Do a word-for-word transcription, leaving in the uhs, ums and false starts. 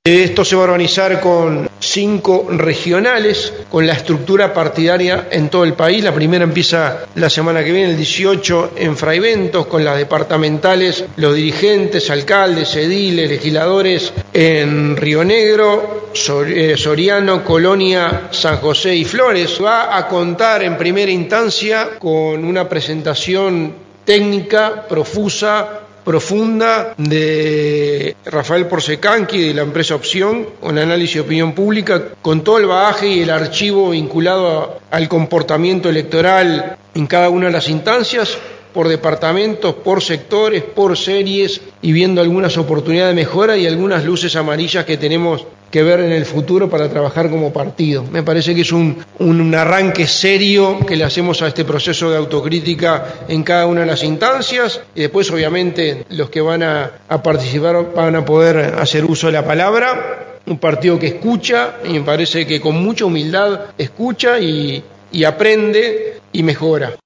Esto se va a organizar con cinco regionales, con la estructura partidaria en todo el país. La primera empieza la semana que viene, el dieciocho, en Fraiventos, con las departamentales, los dirigentes, alcaldes, ediles, legisladores en Río Negro, Soriano, Colonia, San José y Flores. Va a contar en primera instancia con una presentación técnica, profusa, profunda de Rafael Porcecanqui, de la empresa Opción, con análisis de opinión pública, con todo el bagaje y el archivo vinculado a, al comportamiento electoral en cada una de las instancias, por departamentos, por sectores, por series, y viendo algunas oportunidades de mejora y algunas luces amarillas que tenemos que ver en el futuro para trabajar como partido. Me parece que es un, un arranque serio que le hacemos a este proceso de autocrítica en cada una de las instancias, y después obviamente los que van a, a participar van a poder hacer uso de la palabra. Un partido que escucha, y me parece que con mucha humildad escucha y, y aprende y mejora.